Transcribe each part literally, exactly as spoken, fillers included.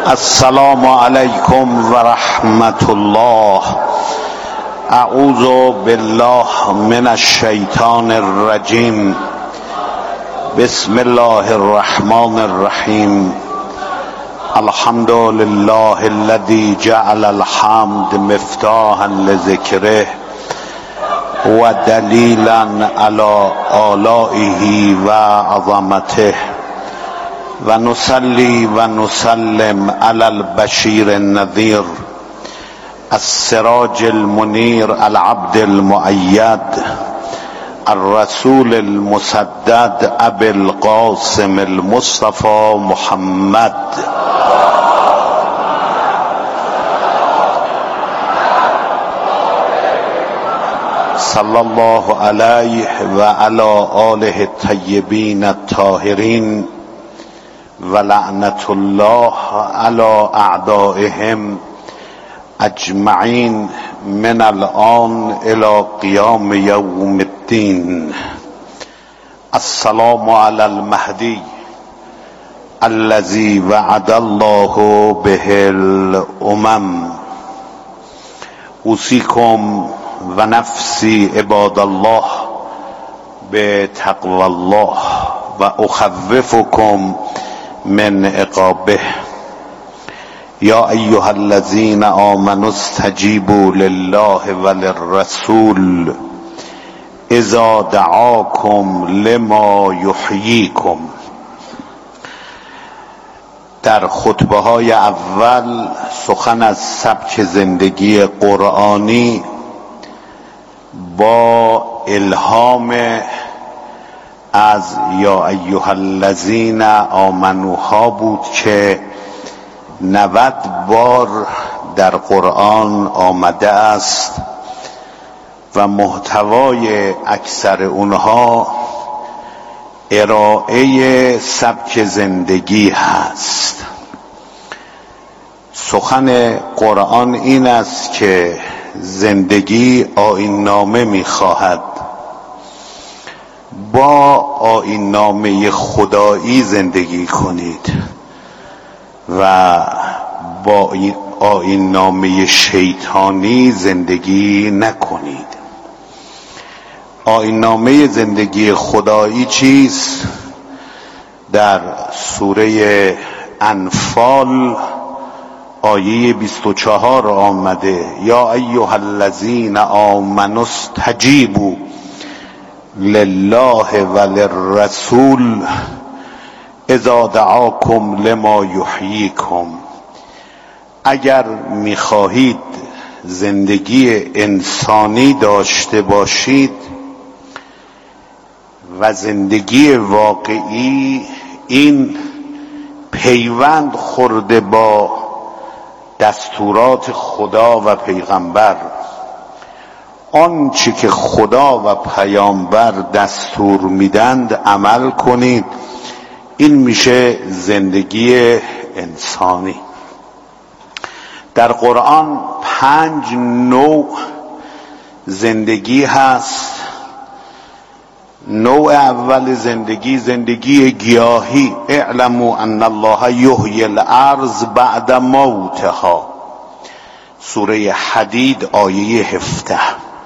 السلام علیکم و رحمت الله. اعوذ بالله من الشیطان الرجیم. بسم الله الرحمن الرحیم. الحمد لله الذي جعل الحمد مفتاحا لذکره و دلیلا علی آلائه و عظمته و نصلی و نسلم علی البشیر النذیر السراج المنیر العبد المؤید الرسول المسدد ابي القاسم المصطفى محمد صلی الله علیه و علی آله الطیبین الطاهرین و لعنت الله علی اعدائهم اجمعین من الان الی قیام یوم الدین. السلام علی المهدی الذی وعد الله به الامم. اوصیکم و نفسی عباد الله به تقوی الله و اخوفکم من عقابه. یا ایها الذین آمنوا استجیبوا لله و للرسول اذا دعاکم لما یحییکم. در خطبه های اول سخن از سبک زندگی قرآنی با الهام از یا ایها الذین آمنوها بود که نود بار در قرآن آمده است و محتوای اکثر اونها ارائه سبک زندگی هست. سخن قرآن این است که زندگی آیین نامه می‌خواهد. با آیین نامه خدایی زندگی کنید و با آیین نامه شیطانی زندگی نکنید. آیین نامه زندگی خدایی چیست؟ در سوره انفال آیه بیست و چهار آمده یا ایها الذین آمنوا استجیبوا لله و للرسول اذا دعاکم لما یحییکم. اگر میخواهید زندگی انسانی داشته باشید و زندگی واقعی، این پیوند خورده با دستورات خدا و پیغمبر. آنچه که خدا و پیامبر دستور میدند عمل کنید. این میشه زندگی انسانی. در قرآن پنج نوع زندگی هست. نوع اول زندگی زندگی گیاهی. اعلموا ان الله یحیی الارض بعد موتها. سوره حدید آیه هفده.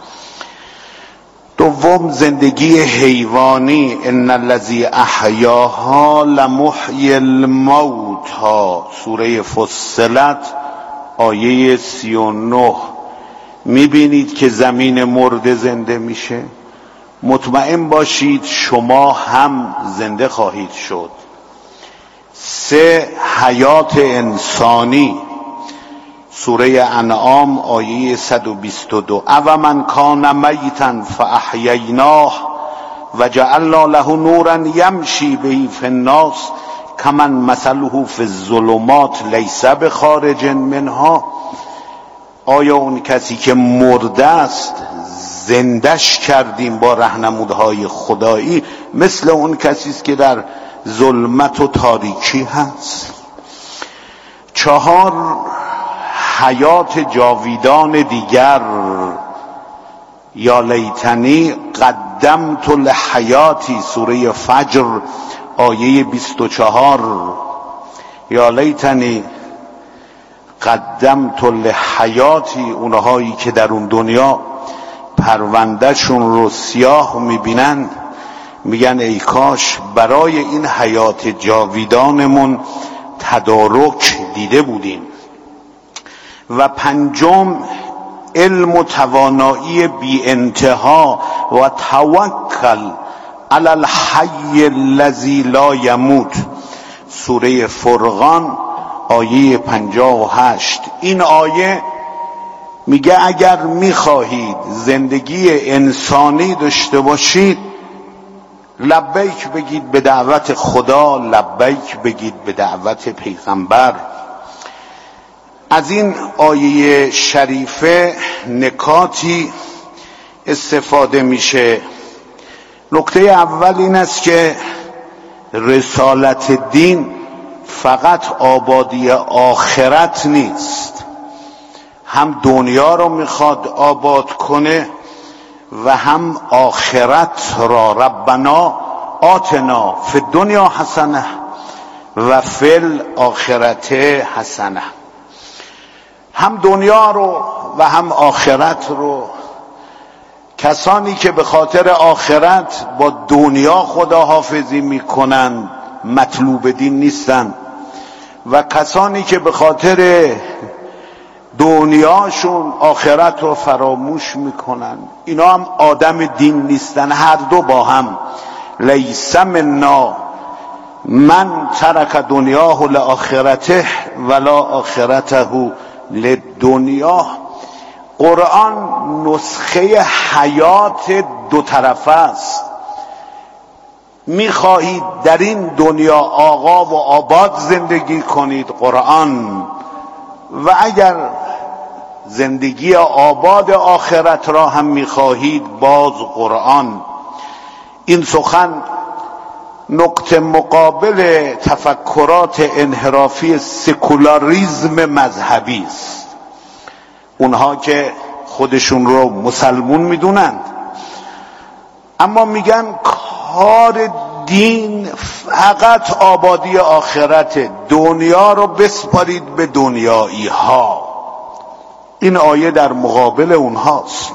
دوم زندگی حیوانی. ان الذی احیاها لمحیی الموتى. سوره فصلت آیه سی و نه. میبینید که زمین مرده زنده میشه؟ مطمئن باشید شما هم زنده خواهید شد. سه حیات انسانی. سوره انعام آیه صد و بیست و دو. او من کان میتا فاحییناه و جعلنا له نورا یمشی به فی الناس کمن مثله فی الظلمات لیس بخارج منها. آیا اون کسی که مرده است زندش کردیم با راهنمودهای خدایی مثل اون کسی است که در ظلمت و تاریکی هست؟ چهار حیات جاویدان دیگر. یا لیتنی قدمت لحیاتی. سوره فجر آیه بیست و چهار. یا لیتنی قدمت لحیاتی، اونهایی که در اون دنیا پروندهشون رو سیاه میبینن میگن ای کاش برای این حیات جاویدانمون تدارک دیده بودیم. و پنجم، علم و توانایی بی انتها و توکل علی الحی الذی لا یموت. سوره فرقان آیه پنجاه و هشت. این آیه میگه اگر میخواهید زندگی انسانی داشته باشید، لبیک بگید به دعوت خدا، لبیک بگید به دعوت پیغمبر. از این آیه شریفه نکاتی استفاده میشه. نکته اول این است که رسالت دین فقط آبادی آخرت نیست، هم دنیا رو میخواد آباد کنه و هم آخرت را. ربنا آتنا فی الدنیا حسنه و فی الاخرت حسنه. هم دنیا رو و هم آخرت رو. کسانی که به خاطر آخرت با دنیا خداحافظی میکنن مطلوب دین نیستن، و کسانی که به خاطر دنیاشون آخرت رو فراموش میکنن اینا هم آدم دین نیستن. هر دو با هم. لیس منا من ترک دنیاه لآخرته ولا آخرته لدنیا. قرآن نسخه حیات دو طرفه است. میخواهید در این دنیا آقا و آباد زندگی کنید، قرآن، و اگر زندگی آباد آخرت را هم میخواهید، باز قرآن. این سخن نقطه مقابل تفکرات انحرافی سکولاریزم مذهبی است. اونها که خودشون رو مسلمون میدونند اما میگن کار دین فقط آبادی آخرت، دنیا رو بسپارید به دنیایی ها. این آیه در مقابل اونهاست.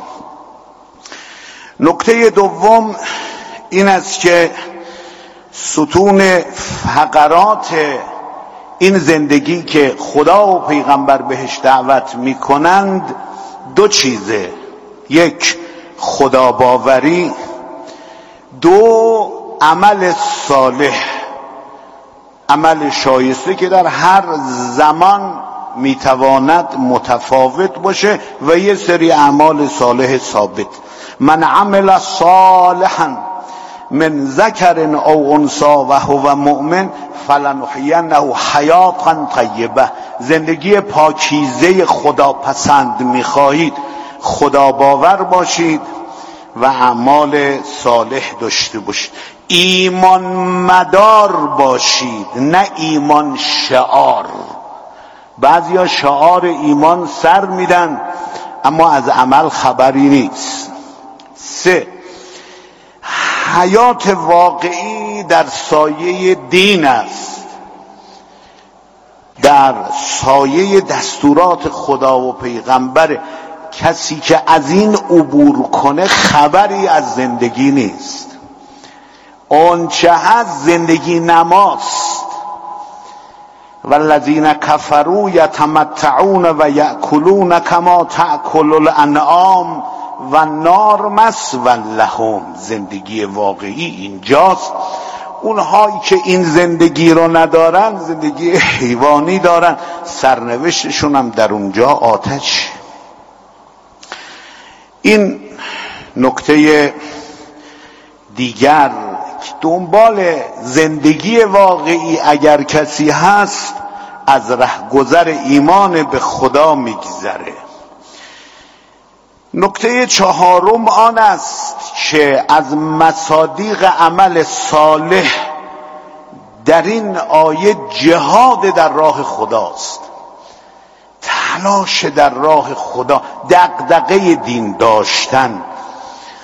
نکته دوم این است که ستون فقرات این زندگی که خدا و پیغمبر بهش دعوت میکنند دو چیزه: یک، خدا باوری، دو، عمل صالح، عمل شایسته که در هر زمان میتواند متفاوت باشه، و یه سری اعمال صالح ثابت. من عمل صالحا من ذکر او انثی و هو مؤمن فلنحینه حیاتا طیبه. زندگی پاکیزه خدا پسند میخواهید، خدا باور باشید و اعمال صالح داشته باشید. ایمان مدار باشید، نه ایمان شعار. بعضیا شعار ایمان سر میدن اما از عمل خبری نیست. سه، حیات واقعی در سایه دین است، در سایه دستورات خدا و پیغمبر. کسی که از این عبور کنه خبری از زندگی نیست. آنچه هست زندگی نماست. والذین کفروا یتمتعون و یأکلون کما تأکل الانعام و النار مثوی لهم. زندگی واقعی اینجاست. اونهایی که این زندگی رو ندارن زندگی حیوانی دارن، سرنوشتشون هم در اونجا آتش. این نکته دیگر. دنبال زندگی واقعی اگر کسی هست از رهگذر ایمان به خدا میگذره. نکته چهارم آن است که از مصادیق عمل صالح در این آیه جهاد در راه خداست. تلاش در راه خدا، دغدغه دین داشتن.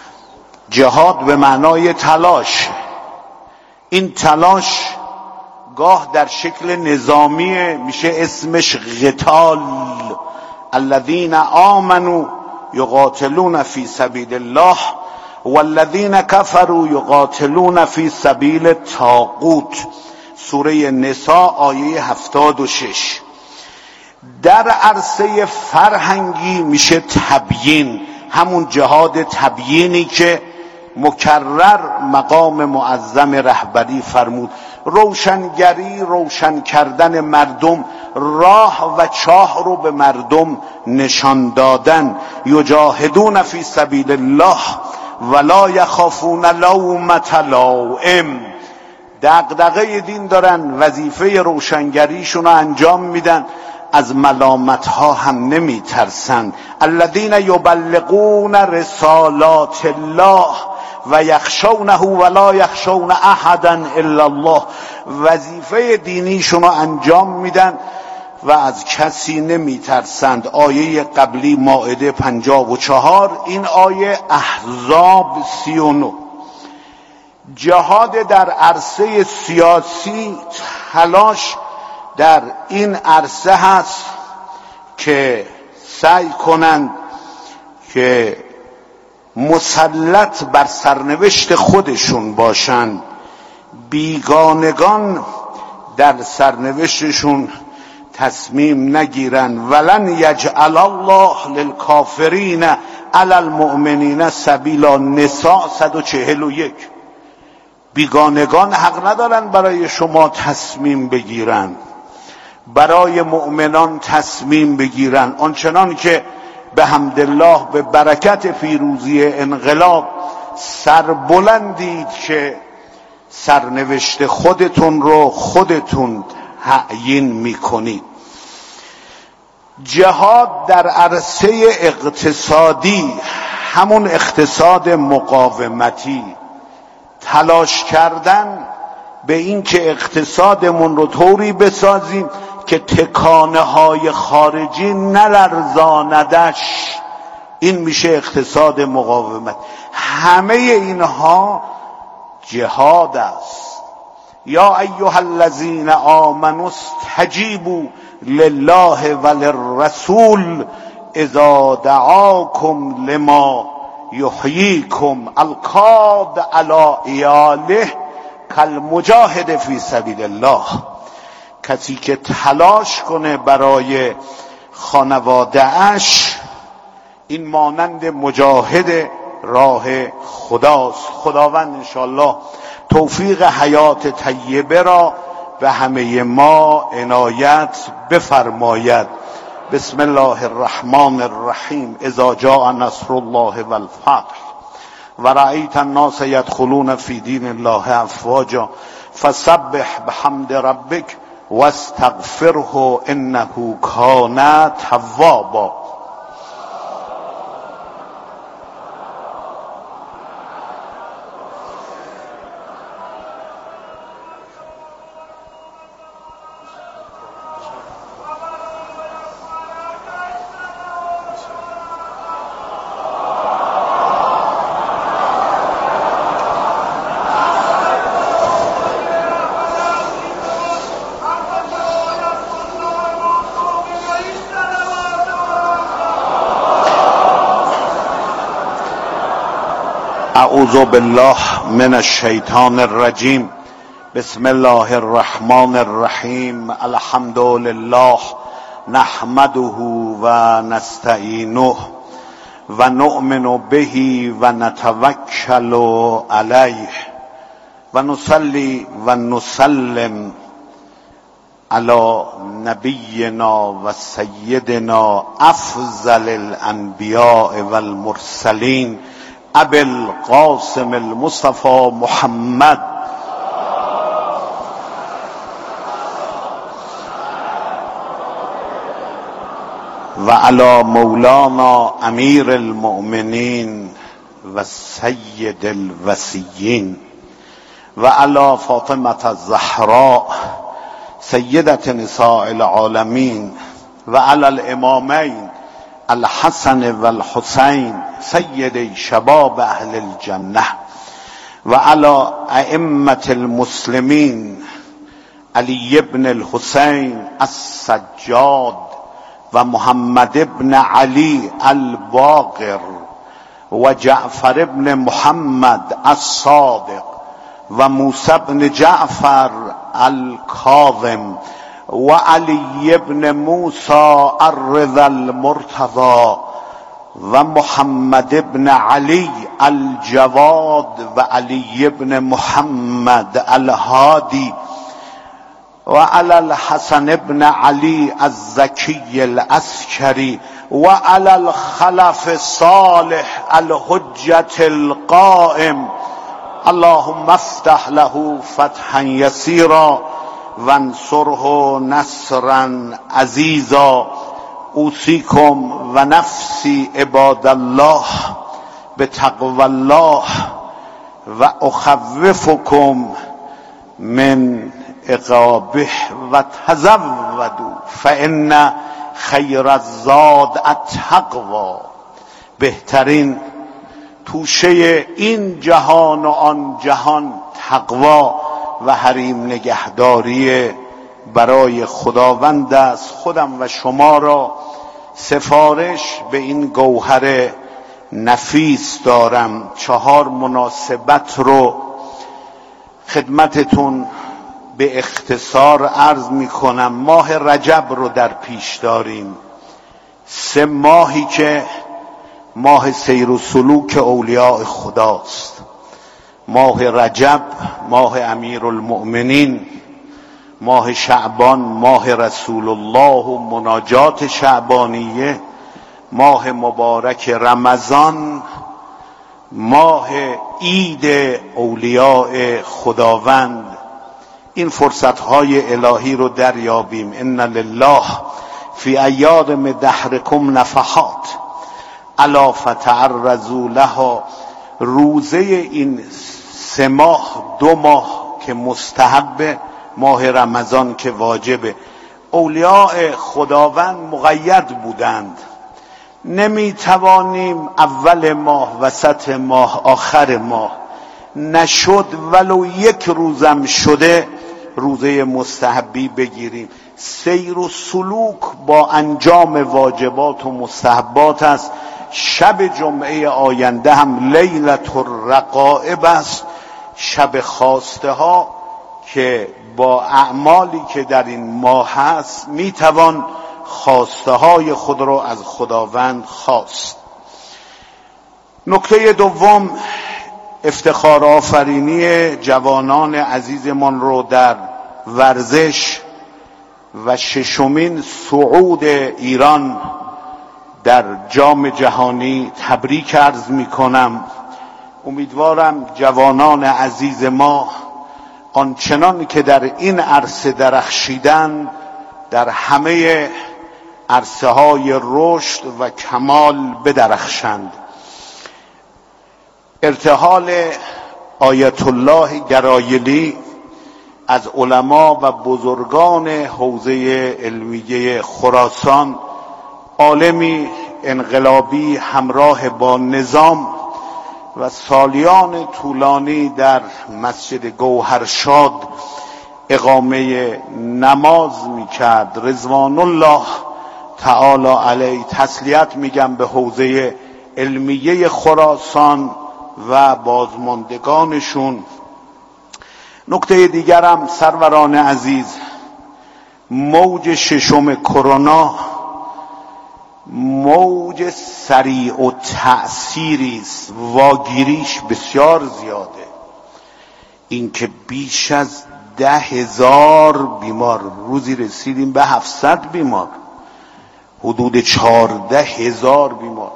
جهاد به معنای تلاش. این تلاش گاه در شکل نظامی میشه اسمش قتال. الذین آمنوا یقاتلون فی سبیل الله والذین کفروا یقاتلون فی سبیل الطاغوت. سوره نساء آیه هفتاد و شش. در عرصه فرهنگی میشه تبیین، همون جهاد تبیینی که مکرر مقام معظم رهبری فرمود. روشنگری، روشن کردن مردم، راه و چاه رو به مردم نشان دادن. یجاهدون فی سبیل الله ولا یخافون لومة لائم. دغدغه دین دارن، وظیفه روشنگریشون رو انجام میدن، از ملامت ها هم نمی ترسن. الذین یبلغون رسالات الله و یخشونه ولا یخشون احدا الا الله. وظیفه دینیشون رو انجام میدن و از کسی نمی ترسند. آیه قبلی مائده پنجاه و چهار، این آیه احزاب سی و نه. جهاد در عرصه سیاسی، تلاش در این عرصه هست که سعی کنند که مسلط بر سرنوشت خودشون باشند، بیگانگان در سرنوشتشون تصمیم نگیرن. ولن یجعل الله للکافرین علی المؤمنین سبیلا. نساء صد و چهل و یک. بیگانگان حق ندارن برای شما تصمیم بگیرن، برای مؤمنان تصمیم بگیرن. آنچنان که به حمدالله به برکت پیروزی انقلاب سربلندید که سرنوشت خودتون رو خودتون تعیین میکنید. جهاد در عرصه اقتصادی، همون اقتصاد مقاومتی، تلاش کردن به این که اقتصادمون رو طوری بسازیم که تکانه های خارجی نلرزاندش. این میشه اقتصاد مقاومت. همه اینها جهاد است. یا ایها الذین آمنوا استجیبوا لله وللرسول اذا دعاکم لما یحییکم القاد علی عیاله کالمجاهد فی سبیل الله. کسی که تلاش کنه برای خانواده اش، این مانند مجاهد راه خداست. خداوند انشاءالله توفیق حیات طیبه را به همه ما عنایت بفرماید. بسم الله الرحمن الرحیم. اذا جاء نصر الله والفتح و رأیت الناس يدخلون فی دین الله افواجا فسبح بحمد ربک واستغفره انه کان توابا. اعوذ بالله من الشیطان الرجیم. بسم الله الرحمن الرحیم. الحمد لله نحمده و نستعینه و نؤمن به و نتوکل علیه و نصلی و نسلم علی نبینا و سیدنا افضل الانبیاء والمرسلین ابی القاسم المصطفى محمد و علی مولانا امیر المؤمنین و سید الوصیین و علی فاطمة الزهراء سیدة نساء العالمین و علی الامامین الحسن و الحسین سید شباب اهل الجنه و علی ائمة المسلمین علی ابن الحسین السجاد و محمد ابن علی الباقر و جعفر ابن محمد الصادق و موسی ابن جعفر الکاظم و علی ابن موسی الرضا المرتضی و محمد ابن علی الجواد و علی ابن محمد الهادی و علی الحسن ابن علی الزکی العسکری و علی الخلف صالح الحجة القائم اللهم افتح له فتحا یسیرا وانصره نصرا عزیزا اوصیکم و نفسی عباد الله بتقوی الله و اخوفکم من عقابه و تزودوا فان خیر الزاد التقوی. بهترین توشه این جهان و آن جهان تقوا و حریم نگهداری برای خداوند است. خودم و شما را سفارش به این گوهر نفیس دارم. چهار مناسبت رو خدمتتون به اختصار عرض می کنم. ماه رجب رو در پیش داریم، سه ماهی که ماه سیر و سلوک اولیاء خداست. ماه رجب ماه امیرالمؤمنین، ماه شعبان ماه رسول الله و مناجات شعبانیه، ماه مبارک رمضان ماه عید اولیاء خداوند. این فرصتهای الهی رو دریابیم. ان لله فی ایام دهرکم نفحات الا فتعرضوا لها. روزه این سه ماه، دو ماه که مستحب، ماه رمضان که واجبه. اولیاء خداوند مقید بودند، نمی توانیم اول ماه، وسط ماه، آخر ماه. نشد ولو یک روزم شده روزه مستحبی بگیریم. سیر و سلوک با انجام واجبات و مستحبات است. شب جمعه آینده هم لیلة الرقائب است، شب خواسته ها که با اعمالی که در این ماه هست میتوان خواسته های خود رو از خداوند خواست. نکته دوم، افتخار آفرینی جوانان عزیزمان رو در ورزش و ششمین صعود ایران در جام جهانی تبریک عرض می کنم. امیدوارم جوانان عزیز ما آنچنان که در این عرصه درخشیدند در همه عرصه های رشد و کمال بدرخشند. ارتحال آیت الله گرایلی از علما و بزرگان حوزه علمیه خراسان، عالمی انقلابی همراه با نظام و سالیان طولانی در مسجد گوهرشاد اقامه نماز میکرد. رضوان الله تعالی علیه. تسلیت میگم به حوزه علمیه خراسان و بازماندگانشون. نکته دیگرم سروران عزیز، موج ششم کرونا موج سریع و تأثیری است، واگیریش بسیار زیاده. اینکه بیش از ده هزار بیمار، روزی رسیدیم به هفتصد بیمار، حدود چهارده هزار بیمار.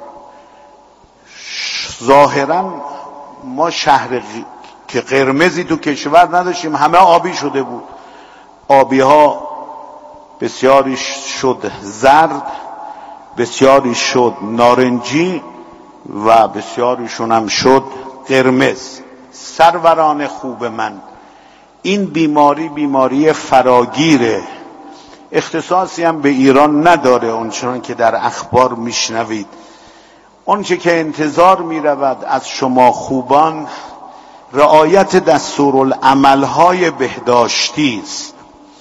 ظاهرا ما شهر که قرمزی تو کشور نداشتیم، همه آبی شده بود. آبی ها بسیاری شد زرد، بسیاری شد نارنجی و بسیاریشون هم شد قرمز. سروران خوب من، این بیماری بیماری فراگیره، اختصاصی هم به ایران نداره. اونچنان که در اخبار میشنوید، اونچه که انتظار میرود از شما خوبان رعایت دستورالعملهای بهداشتی است.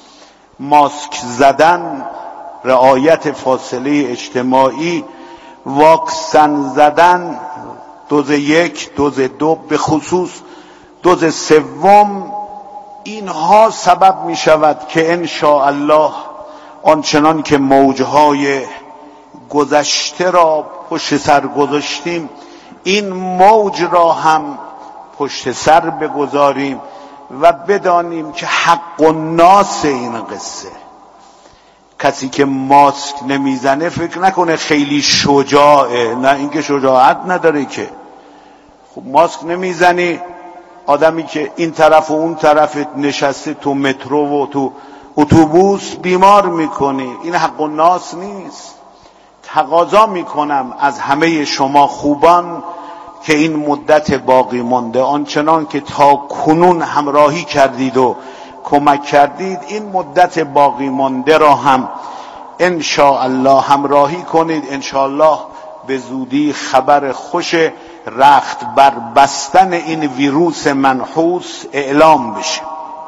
ماسک زدن، رعایت فاصله اجتماعی، واکسن زدن، دوز یک، دوز دو، به خصوص دوز سوم، اینها سبب می شود که ان شاء الله آنچنان که موجهای گذشته را پشت سر گذاشتیم این موج را هم پشت سر بگذاریم و بدانیم که حق و ناس این قصه. کسی که ماسک نمیزنه فکر نکنه خیلی شجاعه، نه، اینکه شجاعت نداره که. خب ماسک نمیزنی، آدمی که این طرف و اون طرف نشسته تو مترو و تو اتوبوس بیمار میکنی، این حق و ناس نیست. تقاضا میکنم از همه شما خوبان که این مدت باقی مانده آنچنان که تا کنون همراهی کردید و کمک کردید، این مدت باقی مانده را هم ان شاء الله همراهی کنید. ان شاء الله به زودی خبر خوش رخت بر بستن این ویروس منحوس اعلام بشه.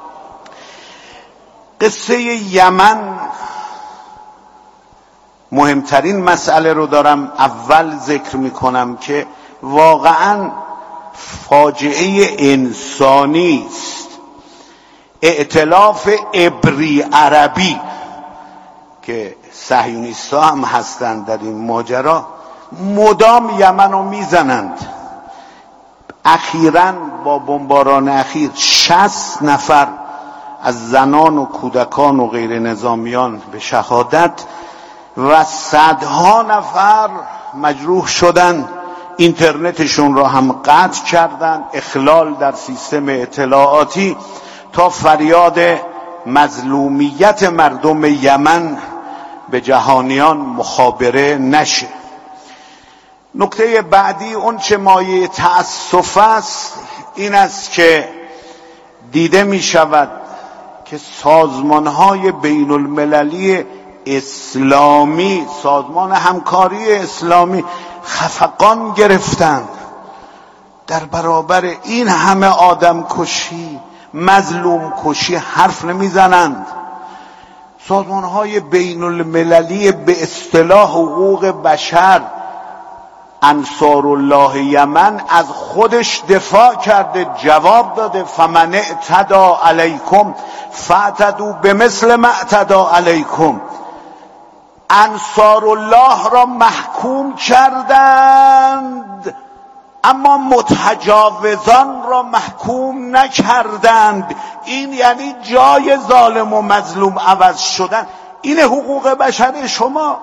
قصه یمن مهمترین مسئله رو دارم اول ذکر میکنم که واقعا فاجعه انسانی است. ائتلاف عبری عربی که صهیونیست‌ها هم هستند در این ماجرا مدام یمن رو میزنند. اخیراً با بمباران اخیر شصت نفر از زنان و کودکان و غیر نظامیان به شهادت و صدها نفر مجروح شدند. اینترنتشون را هم قطع کردند، اخلال در سیستم اطلاعاتی، تا فریاد مظلومیت مردم یمن به جهانیان مخابره نشه. نکته بعدی اون چه مایه تأسف است این است که دیده می شود که سازمان‌های بین المللی اسلامی، سازمان همکاری اسلامی خفقان گرفتند در برابر این همه آدم کشی، مظلوم کشی حرف نمیزنند. سازمان‌های بین المللی به اصطلاح حقوق بشر، انصار الله یمن از خودش دفاع کرده، جواب داده فمن اعتدی علیکم فاعتدوا بمثل ما اعتدی علیکم. انصار الله را محکوم کردند اما متجاوزان را محکوم نکردند. این یعنی جای ظالم و مظلوم عوض شدن. این حقوق بشر شما.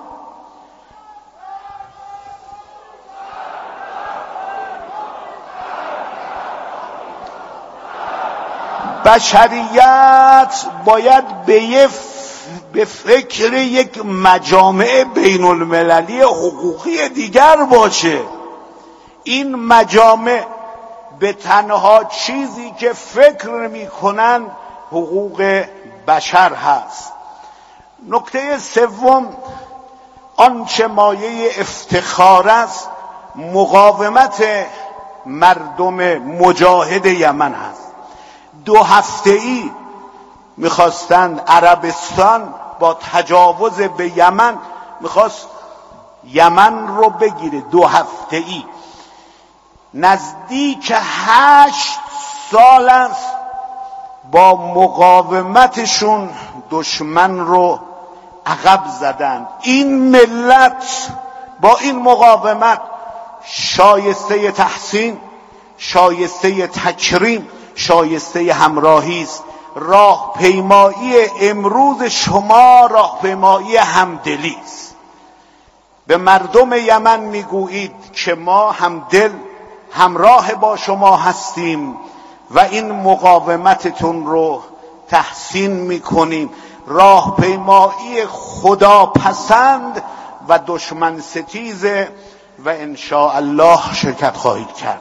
بشریت باید به یه به فکر یک مجامع بین المللی حقوقی دیگر باشه. این مجامع به تنها چیزی که فکر میکنن حقوق بشر هست. نکته سوم آنچه مایه افتخار است مقاومت مردم مجاهد یمن هست. دو هفته‌ای میخواستند عربستان با تجاوز به یمن میخواست یمن رو بگیره. دو هفته‌ای نزدیک هشت سال است با مقاومتشون دشمن رو عقب زدن. این ملت با این مقاومت شایسته تحسین، شایسته تکریم، شایسته همراهی است. راهپیمایی امروز شما راهپیمایی همدلی است. به مردم یمن میگویید که ما همدل همراه با شما هستیم و این مقاومتتون رو تحسین میکنیم. راهپیمایی خداپسند و دشمن ستیزه و ان شاء الله شرکت خواهید کرد.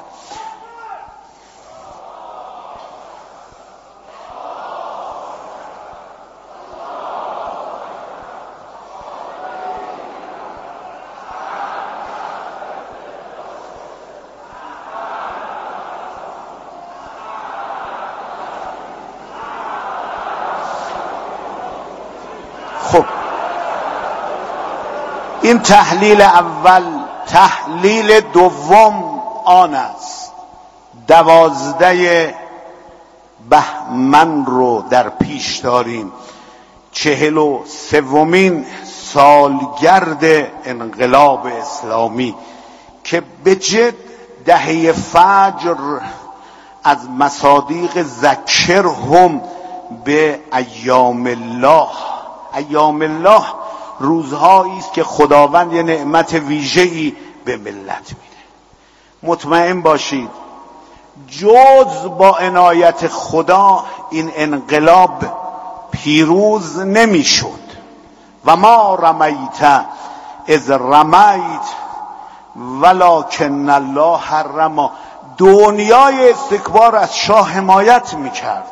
این تحلیل اول. تحلیل دوم آن است دوازده بهمن رو در پیش داریم، چهل و سومین سالگرد انقلاب اسلامی که به جد دهه فجر از مصادیق ذکرهم به ایام الله. ایام الله روزهایی است که خداوند یه نعمت ویژه‌ای به ملت میده. مطمئن باشید جز با عنایت خدا این انقلاب پیروز نمیشد. و ما رمیت اذ رمیت ولکن الله رمی. دنیای استکبار از شاه حمایت میکرد.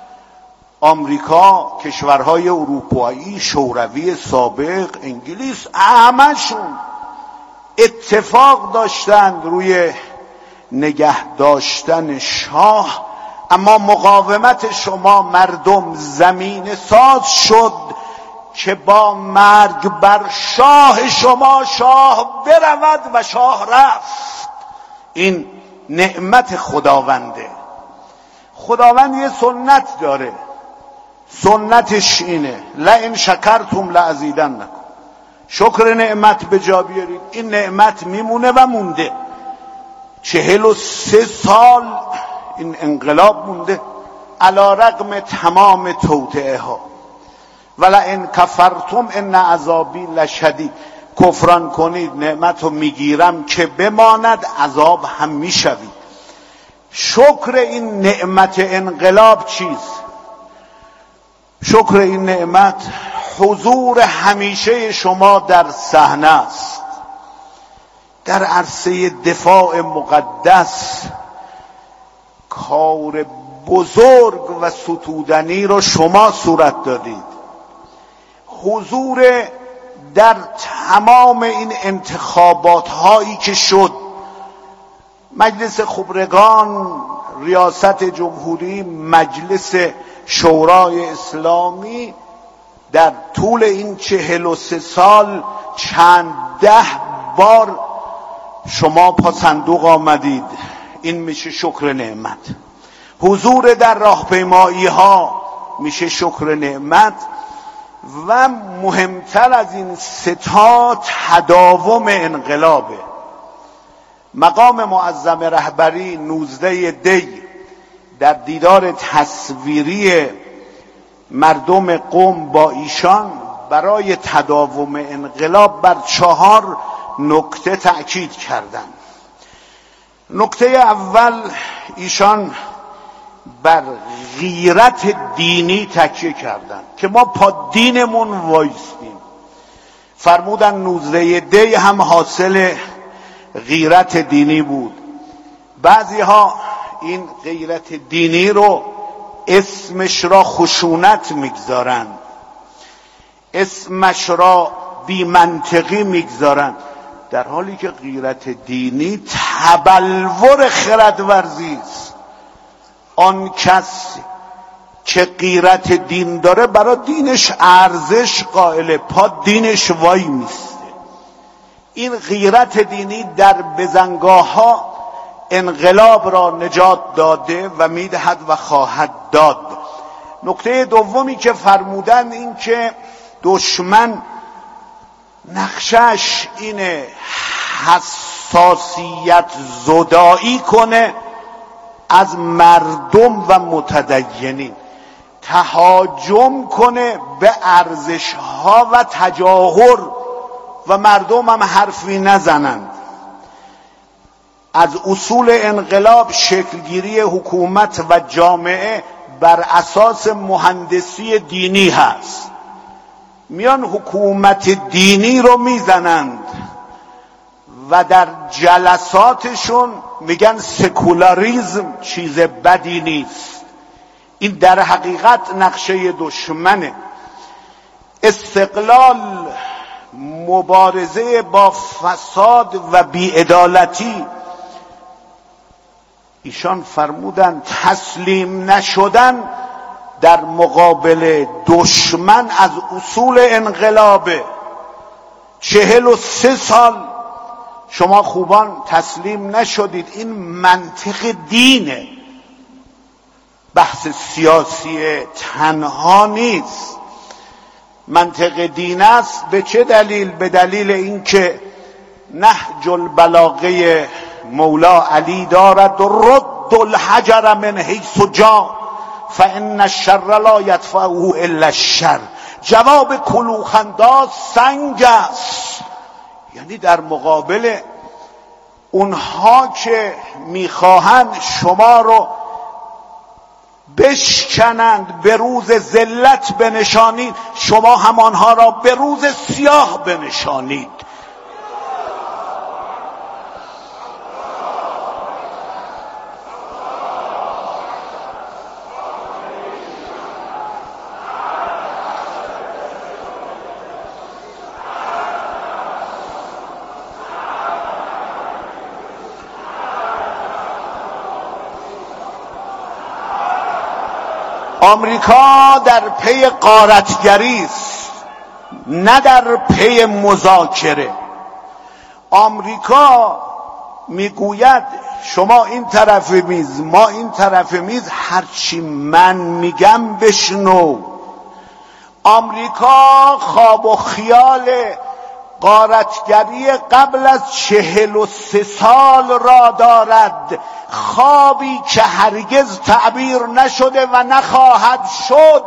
آمریکا، کشورهای اروپایی، شوروی سابق، انگلیس، همشون اتفاق داشتند روی نگه داشتن شاه، اما مقاومت شما مردم زمین ساز شد که با مرگ بر شاه شما شاه برود و شاه رفت. این نعمت خداونده. خداوند یه سنت داره، سنتش اینه لئن شکرتم لازیدنکم. شکر نعمت به جا بیارید، این نعمت میمونه و مونده. چهل و سه سال این انقلاب مونده علی رغم تمام توطئه ها. ولئن کفرتم ان عذابی لشدید. کفران کنید نعمت رو میگیرم که بماند، عذاب هم میشوید. شکر این نعمت انقلاب چیست؟ شکر این نعمت حضور همیشه شما در صحنه است. در عرصه دفاع مقدس کار بزرگ و ستودنی رو شما صورت دادید. حضور در تمام این انتخابات هایی که شد، مجلس خبرگان، ریاست جمهوری، مجلس شورای اسلامی، در طول این چهل و سه سال چند ده بار شما پا صندوق آمدید. این میشه شکر نعمت. حضور در راهپیمایی ها میشه شکر نعمت. و مهمتر از این سه تا تداوم انقلابه. مقام معظم رهبری نوزده دی در دیدار تصویری مردم قم با ایشان برای تداوم انقلاب بر چهار نکته تأکید کردند. نکته اول، ایشان بر غیرت دینی تکیه کردند که ما پا دینمون وایستیم. فرمودن نوزده دی هم حاصل غیرت دینی بود. بعضی ها این غیرت دینی رو اسمش را خشونت میگذارند، اسمش را بی منطقی میگذارند، در حالی که غیرت دینی تبلور خردورزی است. آن کس که غیرت دین داره برای دینش ارزش قائل، پا دینش وای میسته. این غیرت دینی در بزنگاه ها انقلاب را نجات داده و میدهد و خواهد داد. نکته دومی که فرمودن این که دشمن نقشش اینه حساسیت زدایی کنه از مردم و متدینین، تهاجم کنه به ارزش ها و تجاهر و مردم هم حرفی نزنند. از اصول انقلاب شکلگیری حکومت و جامعه بر اساس مهندسی دینی هست. میان حکومت دینی رو میزنند و در جلساتشون میگن سکولاریزم چیز بدی نیست. این در حقیقت نقشه دشمنه. استقلال، مبارزه با فساد و بی‌عدالتی. ایشان فرمودن تسلیم نشدن در مقابل دشمن از اصول انقلابه. چهل و سه سال شما خوبان تسلیم نشدید. این منطق دینه، بحث سیاسی تنها نیست، منطق دین است. به چه دلیل؟ به دلیل اینکه نهج البلاغه مولا علی دارد رد الحجر من حیث جا فان الشر لا یدفعه الا الشر. جواب کلوخ‌انداز سنگ است. یعنی در مقابل اونها که میخواهند شما رو بشکنند، به روز ذلت بنشانید، شما هم آنها را به روز سیاه بنشانید. آمریکا در پی غارتگری است، نه در پی مذاکره. آمریکا میگوید شما این طرف میز، ما این طرف میز، هرچی من میگم بشنو. آمریکا خواب و خیال غارتگری قبل از چهل و سه سال را دارد، خوابی که هرگز تعبیر نشده و نخواهد شد.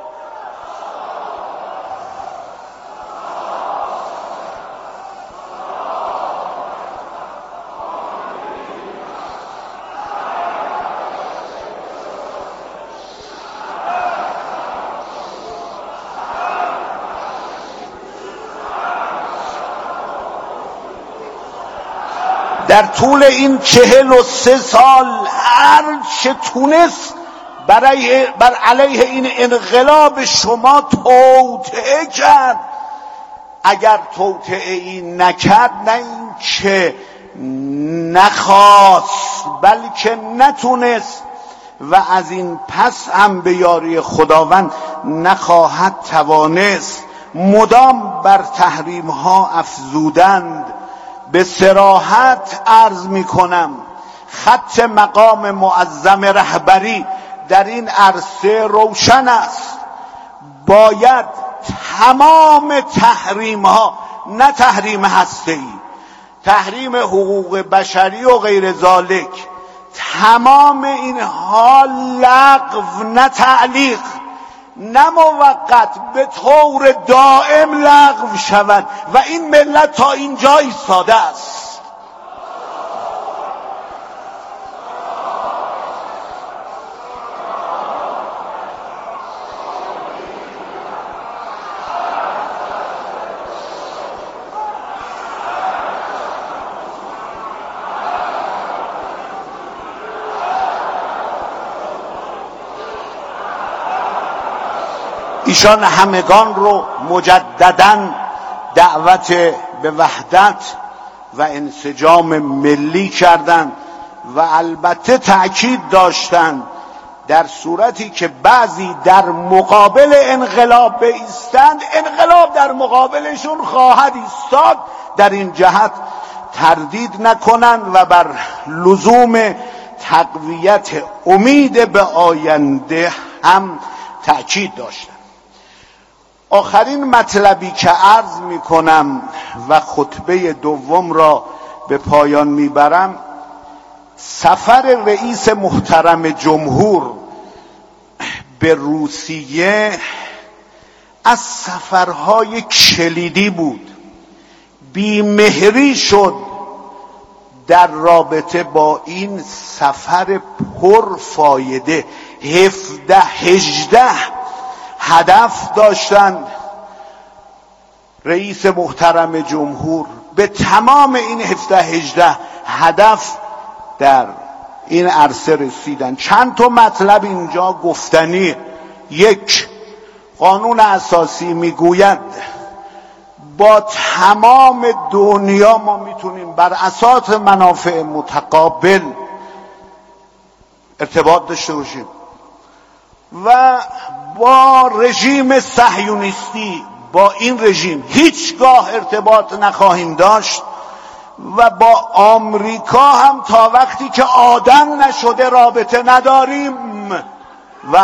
در طول این چهل و سه سال هر چه تونست برای بر علیه این انقلاب شما توطئه کرد. اگر توطئه ای نکرد، نه این که نخواست بلکه نتونست و از این پس هم به یاری خداوند نخواهد توانست. مدام بر تحریم ها افزودند. به صراحت عرض می کنم خط مقام معظم رهبری در این عرصه روشن است. باید تمام تحریم ها، نه تحریم هسته‌ای، تحریم حقوق بشری و غیر ذالک، تمام اینها لغو، نه تعلیق، نه موقت، به طور دائم لغو شود و این ملت تا اینجا ایستاده است. ایشان همگان رو مجدداً دعوت به وحدت و انسجام ملی کردند و البته تأکید داشتند در صورتی که بعضی در مقابل انقلاب بایستند، انقلاب در مقابلشون خواهد ایستاد. در این جهت تردید نکنند و بر لزوم تقویت امید به آینده هم تأکید داشتند. آخرین مطلبی که عرض می کنم و خطبه دوم را به پایان می برم، سفر رئیس محترم جمهور به روسیه از سفرهای کلیدی بود. بیمهری شد در رابطه با این سفر پرفایده. هفده هجده هدف داشتند رئیس محترم جمهور. به تمام این هفده هجده هدف در این عرصه رسیدن. چند تا مطلب اینجا گفتنی. یک، قانون اساسی میگوید با تمام دنیا ما میتونیم بر اساس منافع متقابل ارتباط داشته باشیم و با رژیم صهیونیستی با این رژیم هیچگاه ارتباط نخواهیم داشت و با آمریکا هم تا وقتی که آدم نشده رابطه نداریم. و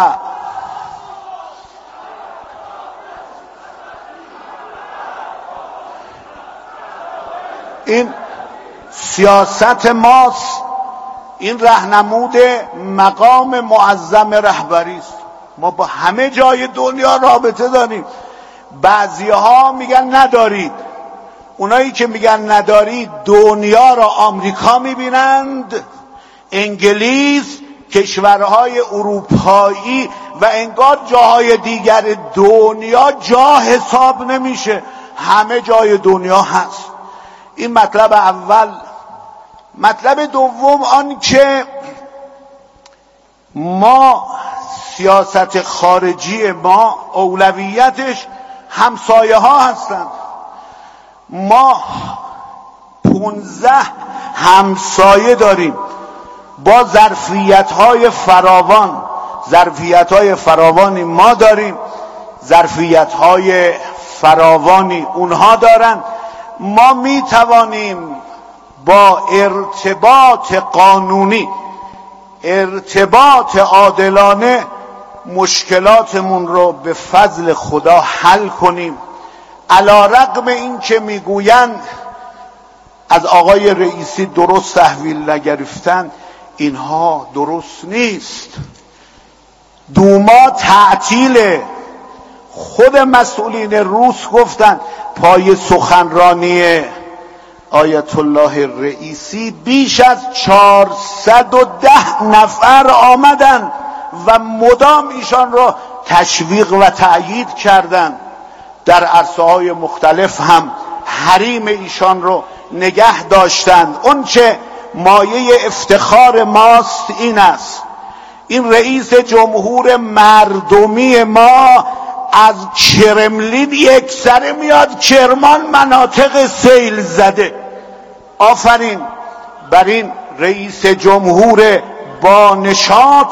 این سیاست ماست، این راهنمود مقام معظم رهبری است. ما با همه جای دنیا رابطه داریم. بعضی ها میگن ندارید. اونایی که میگن ندارید دنیا را آمریکا میبینند، انگلیس، کشورهای اروپایی و انگار جاهای دیگر دنیا جا حساب نمیشه. همه جای دنیا هست. این مطلب اول. مطلب دوم آن که ما سیاست خارجی ما اولویتش همسایه ها هستند. ما پونزده همسایه داریم با ظرفیت های فراوان. ظرفیت های فراوانی ما داریم، ظرفیت های فراوانی اونها دارن. ما می توانیم با ارتباط قانونی، ارتباط عادلانه مشکلاتمون رو به فضل خدا حل کنیم. علی رغم این که میگویند از آقای رئیسی درست تحویل نگرفتن، اینها درست نیست. دوما تعطیله. خود مسئولین روس گفتند پای سخنرانی آیت الله رئیسی بیش از چهارصد و ده نفر آمدند و مدام ایشان را تشویق و تأیید کردند. در عرصه‌های مختلف هم حریم ایشان رو نگه داشتند. اون چه مایه افتخار ماست این است، این رئیس جمهور مردمی ما از کرملین یک سره میاد کرمان مناطق سیل زده. آفرین بر این رئیس جمهور با نشاط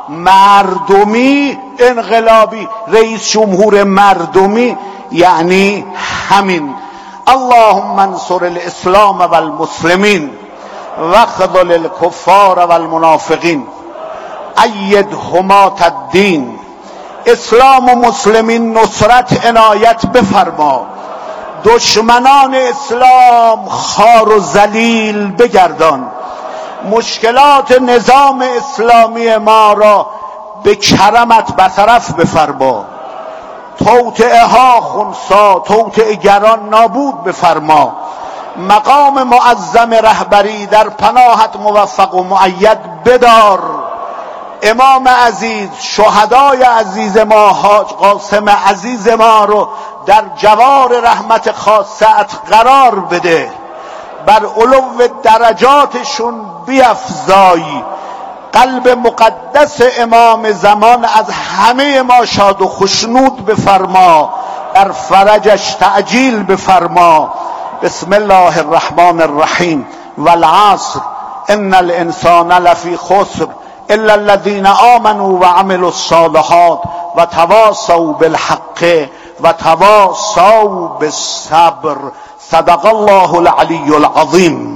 مردمی انقلابی. رئیس جمهور مردمی یعنی همین. اللهم انصر الاسلام و المسلمین واخذل الكفار و المنافقین اید حمات الدین. اسلام و مسلمین نصرت عنایت بفرما، دشمنان اسلام خار و ذلیل بگردان، مشکلات نظام اسلامی ما را به کرمت برطرف بفرما، توطئه ها خنثی، توطئه گران نابود بفرما. مقام معظم رهبری در پناهت موفق و مؤید بدار. امام عزیز، شهدای عزیز ما، حاج قاسم عزیز ما رو در جوار رحمت خاصت قرار بده. بر علو درجاتشون بیفزایی. قلب مقدس امام زمان از همه ما شاد و خشنود بفرما. در فرجش تعجیل بفرما. بسم الله الرحمن الرحیم. والعصر ان الانسان لفی خسر الا الذين آمنوا وعملوا الصالحات وتواصوا بالحق وتواصوا بالصبر. صدق الله العلی العظیم.